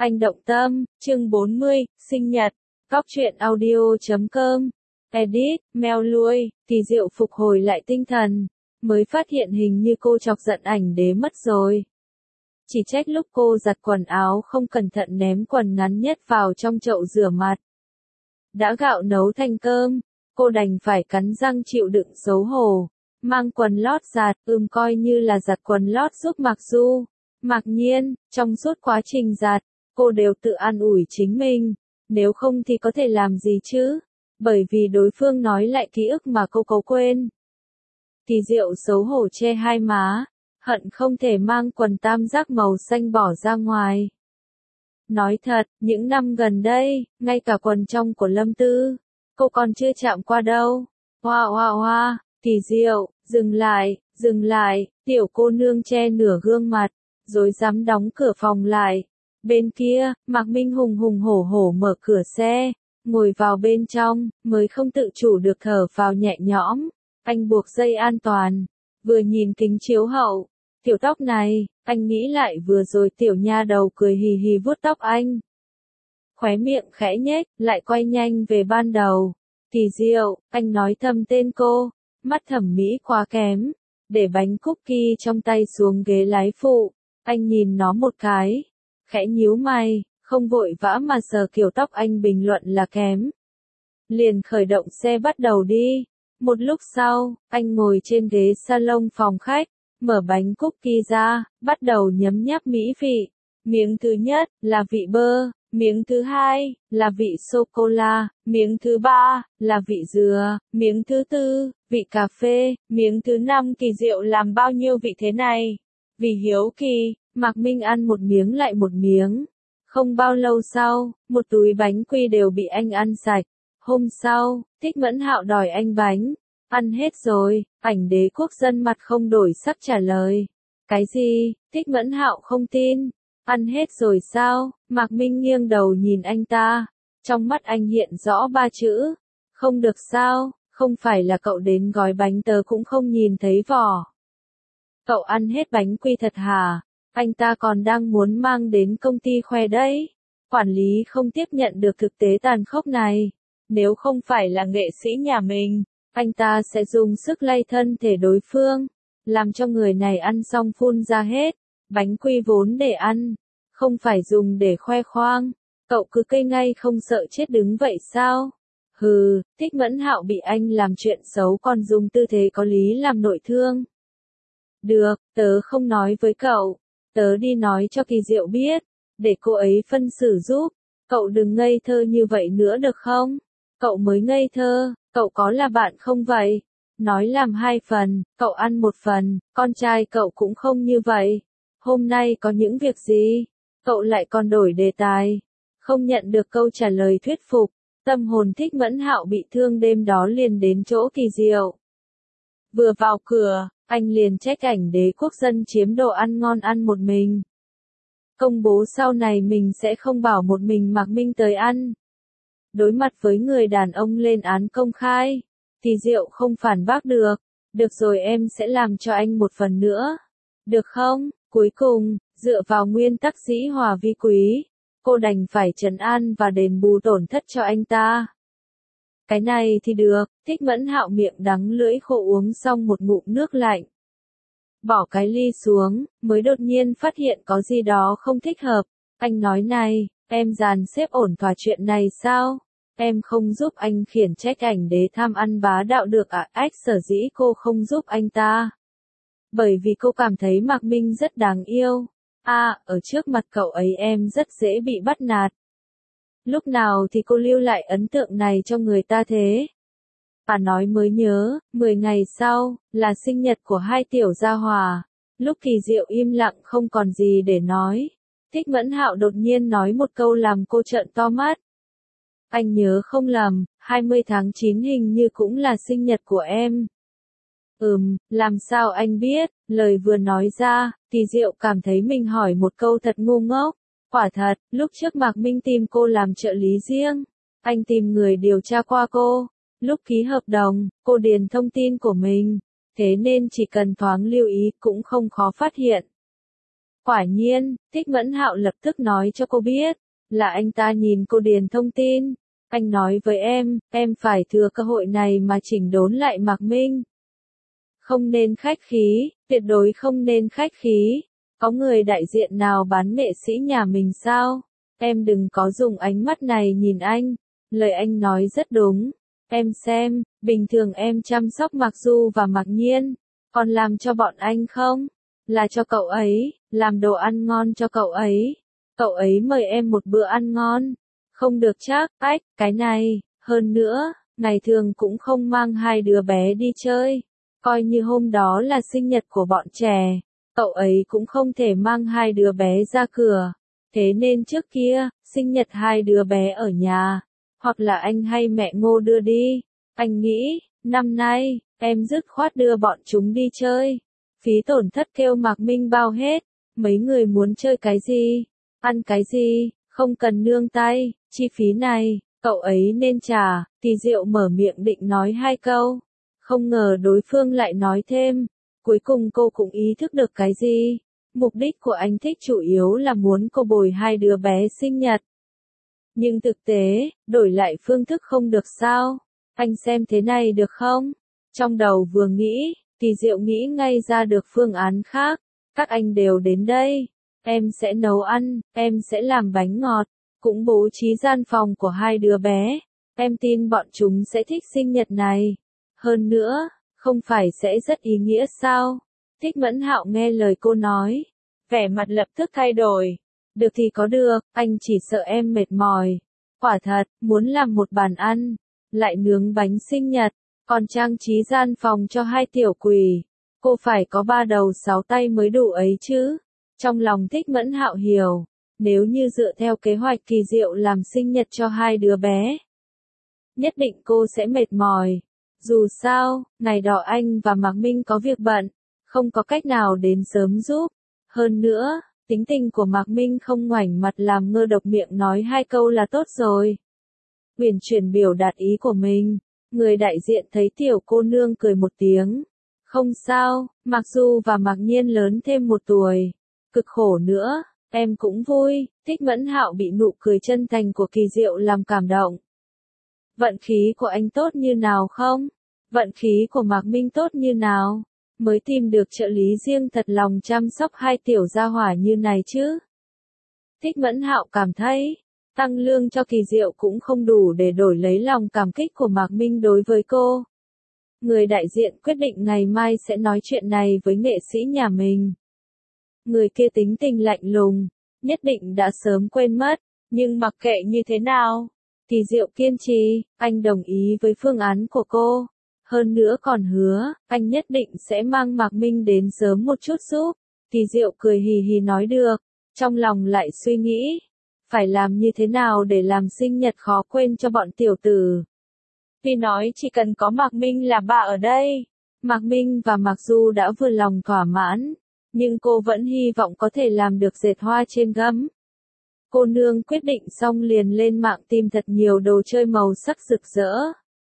Anh động tâm, chương 40, sinh nhật, góc truyện audio.com, edit, mail lui, Kỳ Diệu phục hồi lại tinh thần, mới phát hiện hình như cô chọc giận ảnh đế mất rồi. Chỉ trách lúc cô giặt quần áo không cẩn thận ném quần ngắn nhất vào trong chậu rửa mặt. Đã gạo nấu thành cơm, cô đành phải cắn răng chịu đựng xấu hổ, mang quần lót giặt, coi như là giặt quần lót giúp Mạc Du. Mặc nhiên, trong suốt quá trình giặt, cô đều tự an ủi chính mình, nếu không thì có thể làm gì chứ, bởi vì đối phương nói lại ký ức mà cô cố quên. Kỳ Diệu xấu hổ che hai má, hận không thể mang quần tam giác màu xanh bỏ ra ngoài. Nói thật, những năm gần đây, ngay cả quần trong của Lâm Tư, cô còn chưa chạm qua đâu. Hoa hoa hoa, Kỳ Diệu, dừng lại, tiểu cô nương che nửa gương mặt, rồi dám đóng cửa phòng lại. Bên kia, Mạc Minh hùng hùng hổ hổ mở cửa xe, ngồi vào bên trong, mới không tự chủ được thở vào nhẹ nhõm. Anh buộc dây an toàn, vừa nhìn kính chiếu hậu, tiểu tóc này, anh nghĩ lại vừa rồi tiểu nha đầu cười hì hì vuốt tóc anh. Khóe miệng khẽ nhếch, lại quay nhanh về ban đầu. Kỳ Diệu, anh nói thầm tên cô, mắt thẩm mỹ quá kém, để bánh cookie trong tay xuống ghế lái phụ. Anh nhìn nó một cái, khẽ nhíu mày, không vội vã mà sờ kiểu tóc anh bình luận là kém. Liền khởi động xe bắt đầu đi. Một lúc sau, anh ngồi trên ghế salon phòng khách, mở bánh cookie ra, bắt đầu nhấm nháp mỹ vị. Miếng thứ nhất là vị bơ, miếng thứ hai là vị sô-cô-la, miếng thứ ba là vị dừa, miếng thứ tư, vị cà phê, miếng thứ năm. Kỳ Diệu làm bao nhiêu vị thế này? Vì hiếu kỳ, Mạc Minh ăn một miếng lại một miếng. Không bao lâu sau, một túi bánh quy đều bị anh ăn sạch. Hôm sau, Thích Mẫn Hạo đòi anh bánh. Ăn hết rồi, ảnh đế quốc dân mặt không đổi sắc trả lời. Cái gì? Thích Mẫn Hạo không tin. Ăn hết rồi sao? Mạc Minh nghiêng đầu nhìn anh ta. Trong mắt anh hiện rõ ba chữ. Không được sao, không phải là cậu đến gói bánh tớ cũng không nhìn thấy vỏ. Cậu ăn hết bánh quy thật hả? Anh ta còn đang muốn mang đến công ty khoe đấy. Quản lý không tiếp nhận được thực tế tàn khốc này. Nếu không phải là nghệ sĩ nhà mình, anh ta sẽ dùng sức lay thân thể đối phương, làm cho người này ăn xong phun ra hết. Bánh quy vốn để ăn, không phải dùng để khoe khoang. Cậu cứ cây ngay không sợ chết đứng vậy sao? Hừ, Thích Mẫn Hạo bị anh làm chuyện xấu còn dùng tư thế có lý làm nội thương. Được, tớ không nói với cậu. Tớ đi nói cho Kỳ Diệu biết, để cô ấy phân xử giúp. Cậu đừng ngây thơ như vậy nữa được không? Cậu mới ngây thơ, cậu có là bạn không vậy? Nói làm hai phần, cậu ăn một phần, con trai cậu cũng không như vậy. Hôm nay có những việc gì? Cậu lại còn đổi đề tài. Không nhận được câu trả lời thuyết phục, tâm hồn Thích Mẫn Hạo bị thương đêm đó liền đến chỗ Kỳ Diệu. Vừa vào cửa, anh liền trách ảnh đế quốc dân chiếm đồ ăn ngon ăn một mình. Công bố sau này mình sẽ không bảo một mình Mạc Minh tới ăn. Đối mặt với người đàn ông lên án công khai, Kỳ Diệu không phản bác được. Được rồi, em sẽ làm cho anh một phần nữa. Được không? Cuối cùng, dựa vào nguyên tắc dĩ hòa vi quý, cô đành phải trấn an và đền bù tổn thất cho anh ta. Cái này thì được. Thích Mẫn Hạo miệng đắng lưỡi khô uống xong một ngụm nước lạnh. Bỏ cái ly xuống, mới đột nhiên phát hiện có gì đó không thích hợp. Anh nói này, em dàn xếp ổn thỏa chuyện này sao? Em không giúp anh khiển trách ảnh đế tham ăn bá đạo được à? Sở dĩ cô không giúp anh ta, bởi vì cô cảm thấy Mạc Minh rất đáng yêu. Ở trước mặt cậu ấy em rất dễ bị bắt nạt. Lúc nào thì cô lưu lại ấn tượng này cho người ta thế? Nói mới nhớ, 10 ngày sau, là sinh nhật của hai tiểu gia hòa. Lúc Kỳ Diệu im lặng không còn gì để nói, Thích Mẫn Hạo đột nhiên nói một câu làm cô trợn to mắt. Anh nhớ không lầm, 20 tháng 9 hình như cũng là sinh nhật của em. Làm sao anh biết? Lời vừa nói ra, Kỳ Diệu cảm thấy mình hỏi một câu thật ngu ngốc. Quả thật, lúc trước Mạc Minh tìm cô làm trợ lý riêng, anh tìm người điều tra qua cô. Lúc ký hợp đồng, cô điền thông tin của mình, thế nên chỉ cần thoáng lưu ý cũng không khó phát hiện. Quả nhiên, Thích Mẫn Hạo lập tức nói cho cô biết, là anh ta nhìn cô điền thông tin. Anh nói với em phải thừa cơ hội này mà chỉnh đốn lại Mạc Minh. Không nên khách khí, tuyệt đối không nên khách khí. Có người đại diện nào bán nghệ sĩ nhà mình sao? Em đừng có dùng ánh mắt này nhìn anh. Lời anh nói rất đúng. Em xem, bình thường em chăm sóc Mạc Du và Mạc Nhiên. Còn làm cho bọn anh không? Là cho cậu ấy, làm đồ ăn ngon cho cậu ấy. Cậu ấy mời em một bữa ăn ngon. Không được chắc, cái này, hơn nữa, ngày thường cũng không mang hai đứa bé đi chơi. Coi như hôm đó là sinh nhật của bọn trẻ, cậu ấy cũng không thể mang hai đứa bé ra cửa. Thế nên trước kia, sinh nhật hai đứa bé ở nhà, hoặc là anh hay mẹ Ngô đưa đi. Anh nghĩ, năm nay, em dứt khoát đưa bọn chúng đi chơi. Phí tổn thất kêu Mạc Minh bao hết. Mấy người muốn chơi cái gì, ăn cái gì, không cần nương tay, chi phí này, cậu ấy nên trả. Kỳ Diệu mở miệng định nói hai câu. Không ngờ đối phương lại nói thêm. Cuối cùng cô cũng ý thức được cái gì. Mục đích của anh Thích chủ yếu là muốn cô bồi hai đứa bé sinh nhật. Nhưng thực tế, đổi lại phương thức không được sao? Anh xem thế này được không? Trong đầu vừa nghĩ, Kỳ Diệu nghĩ ngay ra được phương án khác. Các anh đều đến đây. Em sẽ nấu ăn, em sẽ làm bánh ngọt, cũng bố trí gian phòng của hai đứa bé. Em tin bọn chúng sẽ thích sinh nhật này. Hơn nữa, không phải sẽ rất ý nghĩa sao? Thích Mẫn Hạo nghe lời cô nói, vẻ mặt lập tức thay đổi. Được thì có được, anh chỉ sợ em mệt mỏi. Quả thật, muốn làm một bàn ăn, lại nướng bánh sinh nhật, còn trang trí gian phòng cho hai tiểu quỷ. Cô phải có 3 đầu 6 tay mới đủ ấy chứ. Trong lòng Thích Mẫn Hạo hiểu, nếu như dựa theo kế hoạch Kỳ Diệu làm sinh nhật cho hai đứa bé, nhất định cô sẽ mệt mỏi. Dù sao, ngày đó anh và Mạc Minh có việc bận, không có cách nào đến sớm giúp. Hơn nữa, tính tình của Mạc Minh không ngoảnh mặt làm ngơ độc miệng nói hai câu là tốt rồi. Uyển chuyển biểu đạt ý của mình, người đại diện thấy tiểu cô nương cười một tiếng. Không sao, Mạc Du và Mạc Nhiên lớn thêm 1 tuổi. Cực khổ nữa, em cũng vui. Thích Mẫn Hạo bị nụ cười chân thành của Kỳ Diệu làm cảm động. Vận khí của anh tốt như nào không? Vận khí của Mạc Minh tốt như nào? Mới tìm được trợ lý riêng thật lòng chăm sóc hai tiểu gia hỏa như này chứ? Thích Mẫn Hạo cảm thấy, tăng lương cho Kỳ Diệu cũng không đủ để đổi lấy lòng cảm kích của Mạc Minh đối với cô. Người đại diện quyết định ngày mai sẽ nói chuyện này với nghệ sĩ nhà mình. Người kia tính tình lạnh lùng, nhất định đã sớm quên mất, nhưng mặc kệ như thế nào, Kỳ Diệu kiên trì, anh đồng ý với phương án của cô. Hơn nữa còn hứa, anh nhất định sẽ mang Mạc Minh đến sớm một chút giúp. Kỳ Diệu cười hì hì nói được, trong lòng lại suy nghĩ, phải làm như thế nào để làm sinh nhật khó quên cho bọn tiểu tử. Vì nói chỉ cần có Mạc Minh là bà ở đây. Mạc Minh và Mạc Du đã vừa lòng thỏa mãn, nhưng cô vẫn hy vọng có thể làm được dệt hoa trên gấm. Cô nương quyết định xong liền lên mạng tìm thật nhiều đồ chơi màu sắc rực rỡ.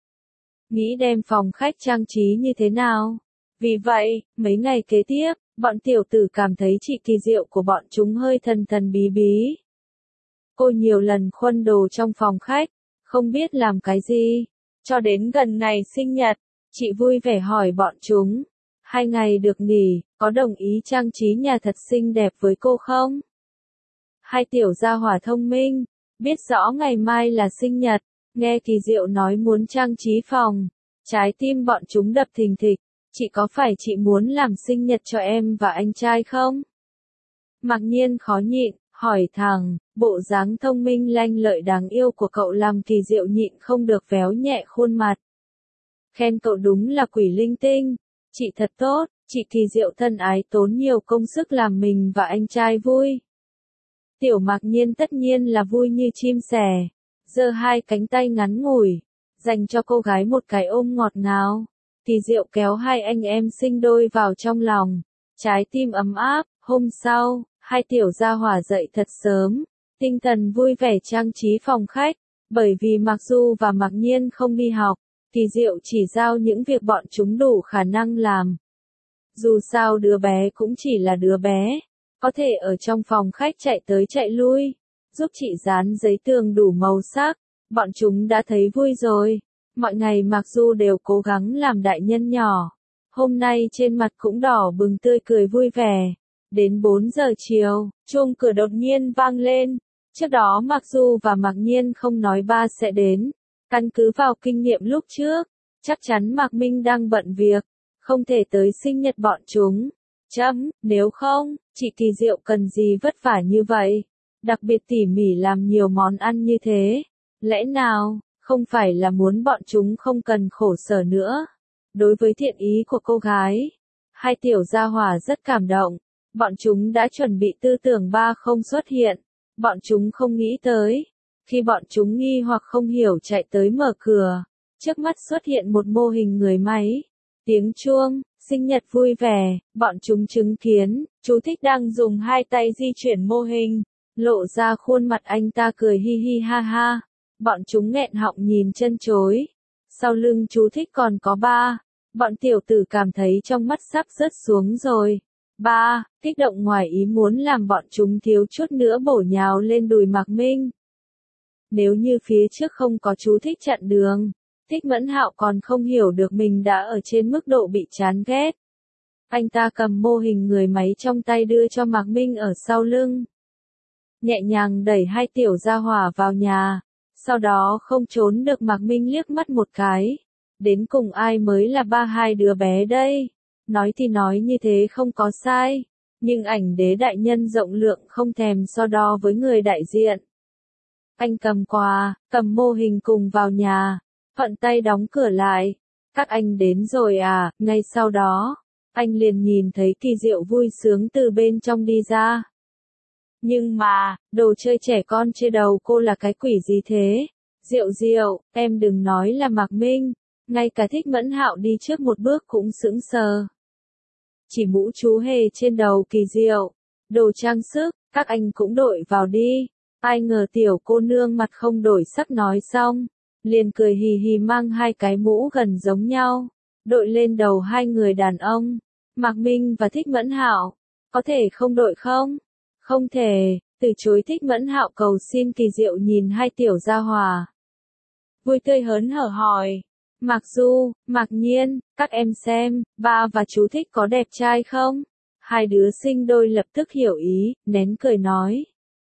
Nghĩ đem phòng khách trang trí như thế nào. Vì vậy, mấy ngày kế tiếp, bọn tiểu tử cảm thấy chị Kỳ Diệu của bọn chúng hơi thần thần bí bí. Cô nhiều lần khuân đồ trong phòng khách, không biết làm cái gì. Cho đến gần ngày sinh nhật, chị vui vẻ hỏi bọn chúng, 2 ngày được nghỉ, có đồng ý trang trí nhà thật xinh đẹp với cô không? Hai tiểu gia hỏa thông minh, biết rõ ngày mai là sinh nhật, nghe Kỳ Diệu nói muốn trang trí phòng, trái tim bọn chúng đập thình thịch. Chị có phải chị muốn làm sinh nhật cho em và anh trai không? Mạc Nhiên khó nhịn, hỏi thẳng, bộ dáng thông minh lanh lợi đáng yêu của cậu làm Kỳ Diệu nhịn không được véo nhẹ khuôn mặt. Khen cậu đúng là quỷ linh tinh, chị thật tốt, chị Kỳ Diệu thân ái tốn nhiều công sức làm mình và anh trai vui. Tiểu Mạc Nhiên tất nhiên là vui như chim sẻ, giơ 2 cánh tay ngắn ngủi, dành cho cô gái một cái ôm ngọt ngào. Kỳ Diệu kéo hai anh em sinh đôi vào trong lòng, trái tim ấm áp. Hôm sau, hai tiểu gia hỏa dậy thật sớm, tinh thần vui vẻ trang trí phòng khách, bởi vì Mạc Du và Mạc Nhiên không đi học, Kỳ Diệu chỉ giao những việc bọn chúng đủ khả năng làm. Dù sao đứa bé cũng chỉ là đứa bé, có thể ở trong phòng khách chạy tới chạy lui, giúp chị dán giấy tường đủ màu sắc, bọn chúng đã thấy vui rồi. Mọi ngày Mạc Du đều cố gắng làm đại nhân nhỏ, hôm nay trên mặt cũng đỏ bừng tươi cười vui vẻ. Đến 4 giờ chiều, chuông cửa đột nhiên vang lên. Trước đó Mạc Du và Mạc Nhiên không nói ba sẽ đến. Căn cứ vào kinh nghiệm lúc trước, chắc chắn Mạc Minh đang bận việc, không thể tới sinh nhật bọn chúng. Nếu không, chị Kỳ Diệu cần gì vất vả như vậy? Đặc biệt tỉ mỉ làm nhiều món ăn như thế. Lẽ nào, không phải là muốn bọn chúng không cần khổ sở nữa? Đối với thiện ý của cô gái, hai tiểu gia hỏa rất cảm động. Bọn chúng đã chuẩn bị tư tưởng ba không xuất hiện. Bọn chúng không nghĩ tới. Khi bọn chúng nghi hoặc không hiểu chạy tới mở cửa, trước mắt xuất hiện một mô hình người máy. Tiếng chuông, sinh nhật vui vẻ, bọn chúng chứng kiến, chú Thích đang dùng hai tay di chuyển mô hình, lộ ra khuôn mặt anh ta cười hi hi ha ha. Bọn chúng nghẹn họng nhìn chân chối. Sau lưng chú Thích còn có ba. Bọn tiểu tử cảm thấy trong mắt sắp rớt xuống rồi. Ba, kích động ngoài ý muốn làm bọn chúng thiếu chút nữa bổ nhào lên đùi Mạc Minh. Nếu như phía trước không có chú Thích chặn đường, Thích Mẫn Hạo còn không hiểu được mình đã ở trên mức độ bị chán ghét. Anh ta cầm mô hình người máy trong tay đưa cho Mạc Minh ở sau lưng. Nhẹ nhàng đẩy hai tiểu gia hỏa vào nhà, sau đó không trốn được Mạc Minh liếc mắt một cái. Đến cùng ai mới là ba hai đứa bé đây? Nói thì nói như thế không có sai, nhưng ảnh đế đại nhân rộng lượng không thèm so đo với người đại diện. Anh cầm quà, cầm mô hình cùng vào nhà, thuận tay đóng cửa lại. Các anh đến rồi à? Ngay sau đó, anh liền nhìn thấy Kỳ Diệu vui sướng từ bên trong đi ra. Nhưng mà, đồ chơi trẻ con trên đầu cô là cái quỷ gì thế? Diệu Diệu, em đừng nói là Mạc Minh, ngay cả Thích Mẫn Hạo đi trước một bước cũng sững sờ. Chỉ mũ chú hề trên đầu Kỳ Diệu, đồ trang sức, các anh cũng đội vào đi. Ai ngờ tiểu cô nương mặt không đổi sắc nói xong, liền cười hì hì mang hai cái mũ gần giống nhau, đội lên đầu hai người đàn ông, Mạc Minh và Thích Mẫn Hạo. Có thể không đội không? Không thể, từ chối. Thích Mẫn Hạo cầu xin. Kỳ Diệu nhìn hai tiểu gia hỏa, vui tươi hớn hở hỏi. Mạc Du, Mạc Nhiên, các em xem, ba và chú Thích có đẹp trai không? Hai đứa sinh đôi lập tức hiểu ý, nén cười nói.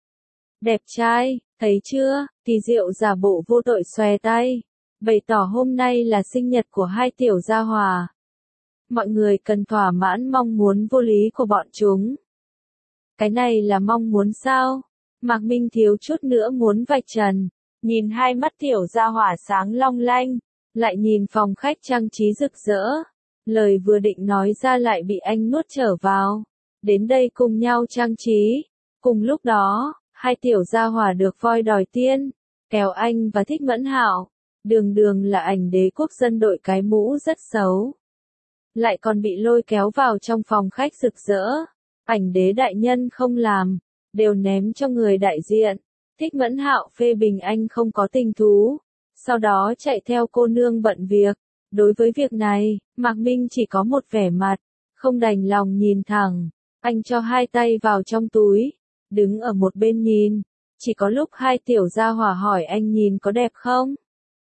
Đẹp trai, thấy chưa? Kỳ Diệu giả bộ vô tội xòe tay, bày tỏ hôm nay là sinh nhật của hai tiểu gia hỏa. Mọi người cần thỏa mãn mong muốn vô lý của bọn chúng. Cái này là mong muốn sao? Mạc Minh thiếu chút nữa muốn vạch trần, nhìn hai mắt tiểu gia hỏa sáng long lanh, lại nhìn phòng khách trang trí rực rỡ. Lời vừa định nói ra lại bị anh nuốt trở vào. Đến đây cùng nhau trang trí. Cùng lúc đó, hai tiểu gia hỏa được voi đòi tiên, kéo anh và Thích Mẫn Hạo. Đường đường là ảnh đế quốc dân đội cái mũ rất xấu, lại còn bị lôi kéo vào trong phòng khách rực rỡ. Ảnh đế đại nhân không làm, đều ném cho người đại diện. Thích Mẫn Hạo phê bình anh không có tình thú, sau đó chạy theo cô nương bận việc. Đối với việc này, Mạc Minh chỉ có một vẻ mặt, không đành lòng nhìn thẳng. Anh cho hai tay vào trong túi, đứng ở một bên nhìn. Chỉ có lúc hai tiểu gia hỏa hỏi anh nhìn có đẹp không,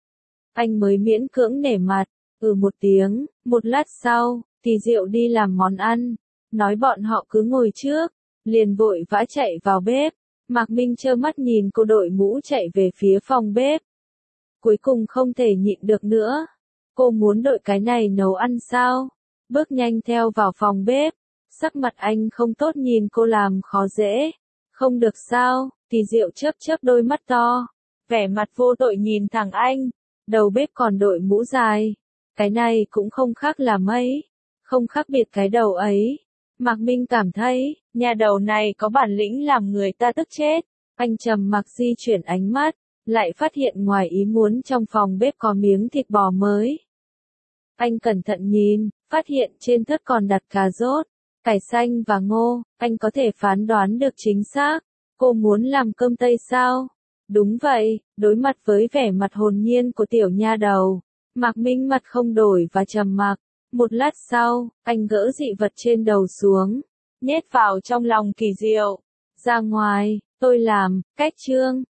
anh mới miễn cưỡng nể mặt, một tiếng. Một lát sau, Kỳ Diệu đi làm món ăn, nói bọn họ cứ ngồi trước, liền vội vã chạy vào bếp. Mạc Minh trơ mắt nhìn cô đội mũ chạy về phía phòng bếp. Cuối cùng không thể nhịn được nữa. Cô muốn đội cái này nấu ăn sao? Bước nhanh theo vào phòng bếp. Sắc mặt anh không tốt nhìn cô làm khó dễ. Không được sao? Kỳ Diệu chớp chớp đôi mắt to, vẻ mặt vô tội nhìn thẳng anh. Đầu bếp còn đội mũ dài. Cái này cũng không khác là mấy. Không khác biệt cái đầu ấy. Mạc Minh cảm thấy, nhà đầu này có bản lĩnh làm người ta tức chết. Anh trầm mặc di chuyển ánh mắt, lại phát hiện ngoài ý muốn trong phòng bếp có miếng thịt bò mới. Anh cẩn thận nhìn, phát hiện trên thớt còn đặt cà rốt, cải xanh và ngô. Anh có thể phán đoán được chính xác. Cô muốn làm cơm tây sao? Đúng vậy. Đối mặt với vẻ mặt hồn nhiên của tiểu nha đầu, Mạc Minh mặt không đổi và trầm mặc. Một lát sau, anh gỡ dị vật trên đầu xuống, nhét vào trong lòng Kỳ Diệu. Ra ngoài, tôi làm, cách chương.